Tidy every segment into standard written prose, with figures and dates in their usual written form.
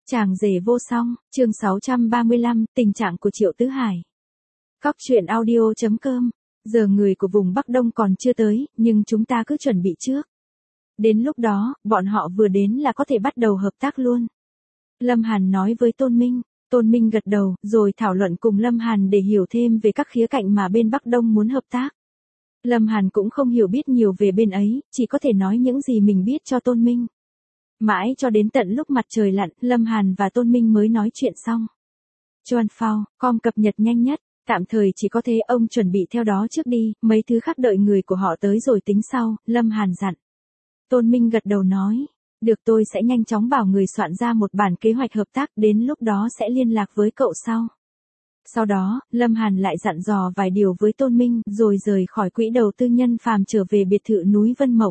Chàng rể vô song, chương 635, tình trạng của Triệu Tứ Hải. Cóc truyện audio.com. Giờ người của vùng Bắc Đông còn chưa tới, nhưng chúng ta cứ chuẩn bị trước. Đến lúc đó, bọn họ vừa đến là có thể bắt đầu hợp tác luôn. Lâm Hàn nói với Tôn Minh. Tôn Minh gật đầu, rồi thảo luận cùng Lâm Hàn để hiểu thêm về các khía cạnh mà bên Bắc Đông muốn hợp tác. Lâm Hàn cũng không hiểu biết nhiều về bên ấy, chỉ có thể nói những gì mình biết cho Tôn Minh. Mãi cho đến tận lúc mặt trời lặn, Lâm Hàn và Tôn Minh mới nói chuyện xong. Chuanphao.com cập nhật nhanh nhất, tạm thời chỉ có thế, ông chuẩn bị theo đó trước đi, mấy thứ khác đợi người của họ tới rồi tính sau, Lâm Hàn dặn. Tôn Minh gật đầu nói, được, tôi sẽ nhanh chóng bảo người soạn ra một bản kế hoạch hợp tác, đến lúc đó sẽ liên lạc với cậu sau. Sau đó, Lâm Hàn lại dặn dò vài điều với Tôn Minh, rồi rời khỏi quỹ đầu tư nhân phàm trở về biệt thự núi Vân Mộng.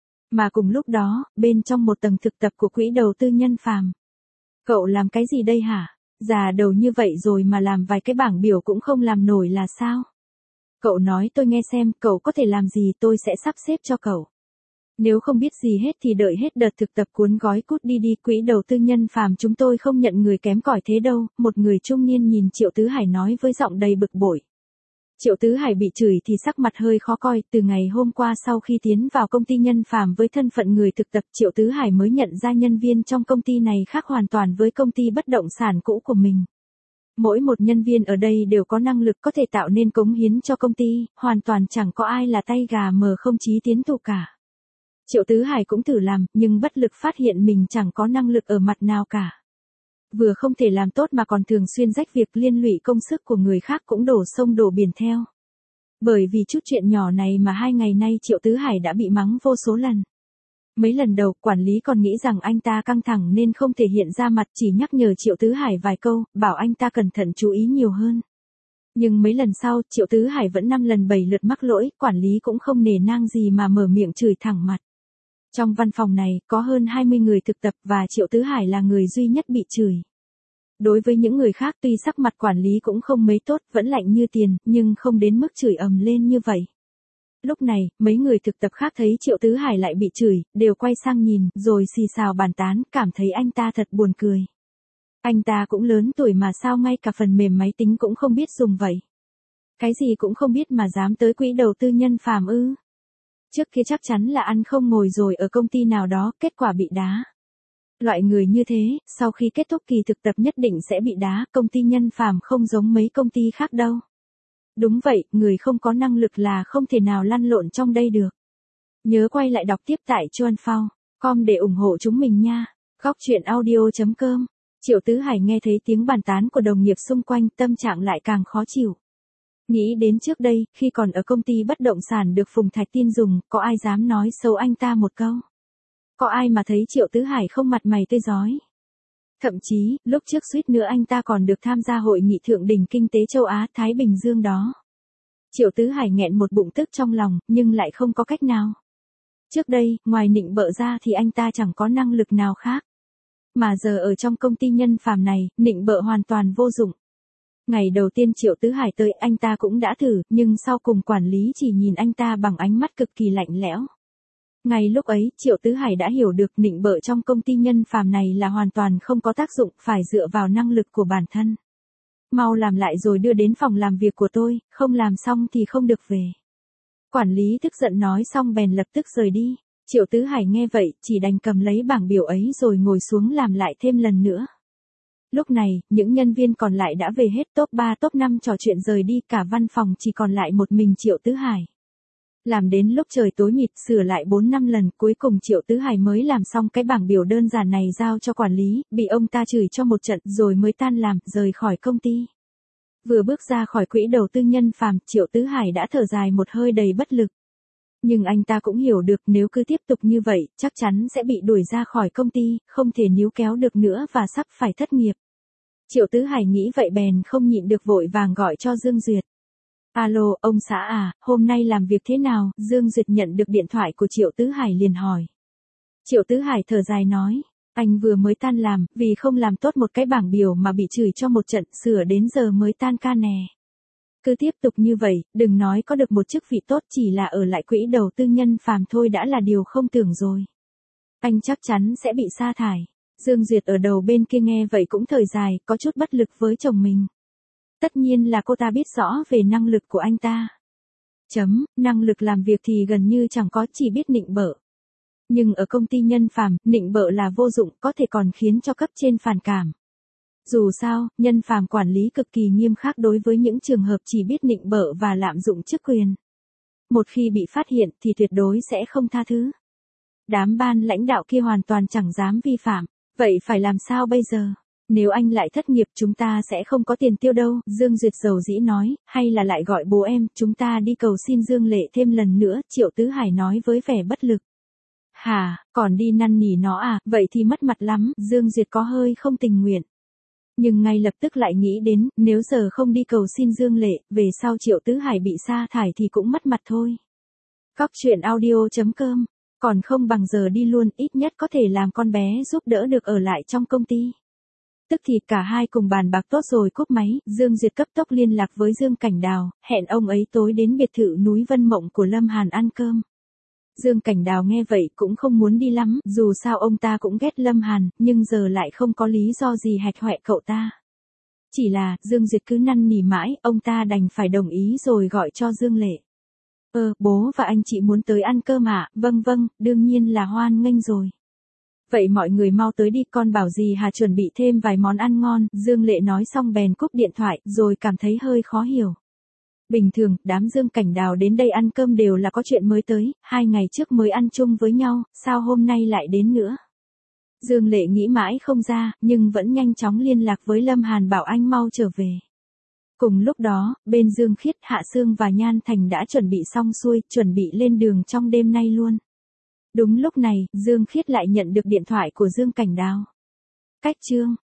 Mà cùng lúc đó, bên trong một tầng thực tập của quỹ đầu tư nhân phàm. Cậu làm cái gì đây hả? Già đầu như vậy rồi mà làm vài cái bảng biểu cũng không làm nổi là sao? Cậu nói tôi nghe xem, cậu có thể làm gì tôi sẽ sắp xếp cho cậu. Nếu không biết gì hết thì đợi hết đợt thực tập cuốn gói cút đi đi, quỹ đầu tư nhân phàm chúng tôi không nhận người kém cỏi thế đâu, một người trung niên nhìn Triệu Tứ Hải nói với giọng đầy bực bội. Triệu Tứ Hải bị chửi thì sắc mặt hơi khó coi, từ ngày hôm qua sau khi tiến vào công ty nhân phàm với thân phận người thực tập, Triệu Tứ Hải mới nhận ra nhân viên trong công ty này khác hoàn toàn với công ty bất động sản cũ của mình. Mỗi một nhân viên ở đây đều có năng lực có thể tạo nên cống hiến cho công ty, hoàn toàn chẳng có ai là tay gà mờ không chí tiến tù cả. Triệu Tứ Hải cũng thử làm, nhưng bất lực phát hiện mình chẳng có năng lực ở mặt nào cả. Vừa không thể làm tốt mà còn thường xuyên rách việc, liên lụy công sức của người khác cũng đổ sông đổ biển theo. Bởi vì chút chuyện nhỏ này mà 2 ngày nay Triệu Tứ Hải đã bị mắng vô số lần. Mấy lần đầu, quản lý còn nghĩ rằng anh ta căng thẳng nên không thể hiện ra mặt, chỉ nhắc nhở Triệu Tứ Hải vài câu, bảo anh ta cẩn thận chú ý nhiều hơn. Nhưng mấy lần sau, Triệu Tứ Hải vẫn 5 lần 7 lượt mắc lỗi, quản lý cũng không nể nang gì mà mở miệng chửi thẳng mặt. Trong văn phòng này, có hơn 20 người thực tập và Triệu Tứ Hải là người duy nhất bị chửi. Đối với những người khác tuy sắc mặt quản lý cũng không mấy tốt, vẫn lạnh như tiền, nhưng không đến mức chửi ầm lên như vậy. Lúc này, mấy người thực tập khác thấy Triệu Tứ Hải lại bị chửi, đều quay sang nhìn, rồi xì xào bàn tán, cảm thấy anh ta thật buồn cười. Anh ta cũng lớn tuổi mà sao ngay cả phần mềm máy tính cũng không biết dùng vậy. Cái gì cũng không biết mà dám tới quỹ đầu tư nhân phàm ư? Trước kia chắc chắn là ăn không ngồi rồi ở công ty nào đó, kết quả bị đá. Loại người như thế, sau khi kết thúc kỳ thực tập nhất định sẽ bị đá, công ty nhân phàm không giống mấy công ty khác đâu. Đúng vậy, người không có năng lực là không thể nào lăn lộn trong đây được. Nhớ quay lại đọc tiếp tại chuanphao.com để ủng hộ chúng mình nha. Góc truyện audio.com. Triệu Tứ Hải nghe thấy tiếng bàn tán của đồng nghiệp xung quanh, tâm trạng lại càng khó chịu. Nghĩ đến trước đây, khi còn ở công ty bất động sản được Phùng Thạch tin dùng, có ai dám nói xấu anh ta một câu? Có ai mà thấy Triệu Tứ Hải không mặt mày tươi rói? Thậm chí, lúc trước suýt nữa anh ta còn được tham gia hội nghị thượng đỉnh kinh tế châu Á Thái Bình Dương đó. Triệu Tứ Hải nghẹn một bụng tức trong lòng, nhưng lại không có cách nào. Trước đây, ngoài nịnh bợ ra thì anh ta chẳng có năng lực nào khác. Mà giờ ở trong công ty nhân phàm này, nịnh bợ hoàn toàn vô dụng. Ngày đầu tiên Triệu Tứ Hải tới, anh ta cũng đã thử, nhưng sau cùng quản lý chỉ nhìn anh ta bằng ánh mắt cực kỳ lạnh lẽo. Ngay lúc ấy, Triệu Tứ Hải đã hiểu được nịnh bợ trong công ty nhân phàm này là hoàn toàn không có tác dụng, phải dựa vào năng lực của bản thân. Mau làm lại rồi đưa đến phòng làm việc của tôi, không làm xong thì không được về. Quản lý tức giận nói xong bèn lập tức rời đi. Triệu Tứ Hải nghe vậy, chỉ đành cầm lấy bảng biểu ấy rồi ngồi xuống làm lại thêm lần nữa. Lúc này, những nhân viên còn lại đã về hết, top 3 top 5 trò chuyện rời đi, cả văn phòng chỉ còn lại một mình Triệu Tứ Hải. Làm đến lúc trời tối mịt, sửa lại 4-5 lần, cuối cùng Triệu Tứ Hải mới làm xong cái bảng biểu đơn giản này giao cho quản lý, bị ông ta chửi cho một trận rồi mới tan làm, rời khỏi công ty. Vừa bước ra khỏi quỹ đầu tư nhân phàm, Triệu Tứ Hải đã thở dài một hơi đầy bất lực. Nhưng anh ta cũng hiểu được nếu cứ tiếp tục như vậy, chắc chắn sẽ bị đuổi ra khỏi công ty, không thể níu kéo được nữa và sắp phải thất nghiệp. Triệu Tứ Hải nghĩ vậy bèn không nhịn được vội vàng gọi cho Dương Duyệt. Alo, ông xã à, hôm nay làm việc thế nào? Dương Duyệt nhận được điện thoại của Triệu Tứ Hải liền hỏi. Triệu Tứ Hải thở dài nói, anh vừa mới tan làm, vì không làm tốt một cái bảng biểu mà bị chửi cho một trận, sửa đến giờ mới tan ca nè. Cứ tiếp tục như vậy, đừng nói có được một chức vị tốt, chỉ là ở lại quỹ đầu tư nhân phàm thôi đã là điều không tưởng rồi. Anh chắc chắn sẽ bị sa thải. Dương Duyệt ở đầu bên kia nghe vậy cũng thở dài, có chút bất lực với chồng mình. Tất nhiên là cô ta biết rõ về năng lực của anh ta. Năng lực làm việc thì gần như chẳng có, chỉ biết nịnh bợ. Nhưng ở công ty Nhân Phàm, nịnh bợ là vô dụng, có thể còn khiến cho cấp trên phản cảm. Dù sao, Nhân Phàm quản lý cực kỳ nghiêm khắc đối với những trường hợp chỉ biết nịnh bợ và lạm dụng chức quyền. Một khi bị phát hiện thì tuyệt đối sẽ không tha thứ. Đám ban lãnh đạo kia hoàn toàn chẳng dám vi phạm. Vậy phải làm sao bây giờ? Nếu anh lại thất nghiệp chúng ta sẽ không có tiền tiêu đâu, Dương Duyệt dầu dĩ nói, hay là lại gọi bố em, chúng ta đi cầu xin Dương Lệ thêm lần nữa, Triệu Tứ Hải nói với vẻ bất lực. Hả, còn đi năn nỉ nó à, vậy thì mất mặt lắm, Dương Duyệt có hơi không tình nguyện. Nhưng ngay lập tức lại nghĩ đến, nếu giờ không đi cầu xin Dương Lệ, về sau Triệu Tứ Hải bị sa thải thì cũng mất mặt thôi. Cóc truyện audio.com, còn không bằng giờ đi luôn, ít nhất có thể làm con bé giúp đỡ được ở lại trong công ty. Tức thì cả hai cùng bàn bạc tốt rồi cúp máy, Dương Duyệt cấp tốc liên lạc với Dương Cảnh Đào, hẹn ông ấy tối đến biệt thự núi Vân Mộng của Lâm Hàn ăn cơm. Dương Cảnh Đào nghe vậy cũng không muốn đi lắm, dù sao ông ta cũng ghét Lâm Hàn, nhưng giờ lại không có lý do gì hạch hoẹ cậu ta. Chỉ là, Dương Duyệt cứ năn nỉ mãi, ông ta đành phải đồng ý rồi gọi cho Dương Lệ. Bố và anh chị muốn tới ăn cơm ạ, vâng, đương nhiên là hoan nghênh rồi. Vậy mọi người mau tới đi, con bảo gì Hà chuẩn bị thêm vài món ăn ngon, Dương Lệ nói xong bèn cúp điện thoại, rồi cảm thấy hơi khó hiểu. Bình thường, đám Dương Cảnh Đào đến đây ăn cơm đều là có chuyện mới tới, 2 ngày trước mới ăn chung với nhau, sao hôm nay lại đến nữa? Dương Lệ nghĩ mãi không ra, nhưng vẫn nhanh chóng liên lạc với Lâm Hàn bảo anh mau trở về. Cùng lúc đó, bên Dương Khiết, Hạ Sương và Nhan Thành đã chuẩn bị xong xuôi, chuẩn bị lên đường trong đêm nay luôn. Đúng lúc này, Dương Khiết lại nhận được điện thoại của Dương Cảnh Đào. Cách chương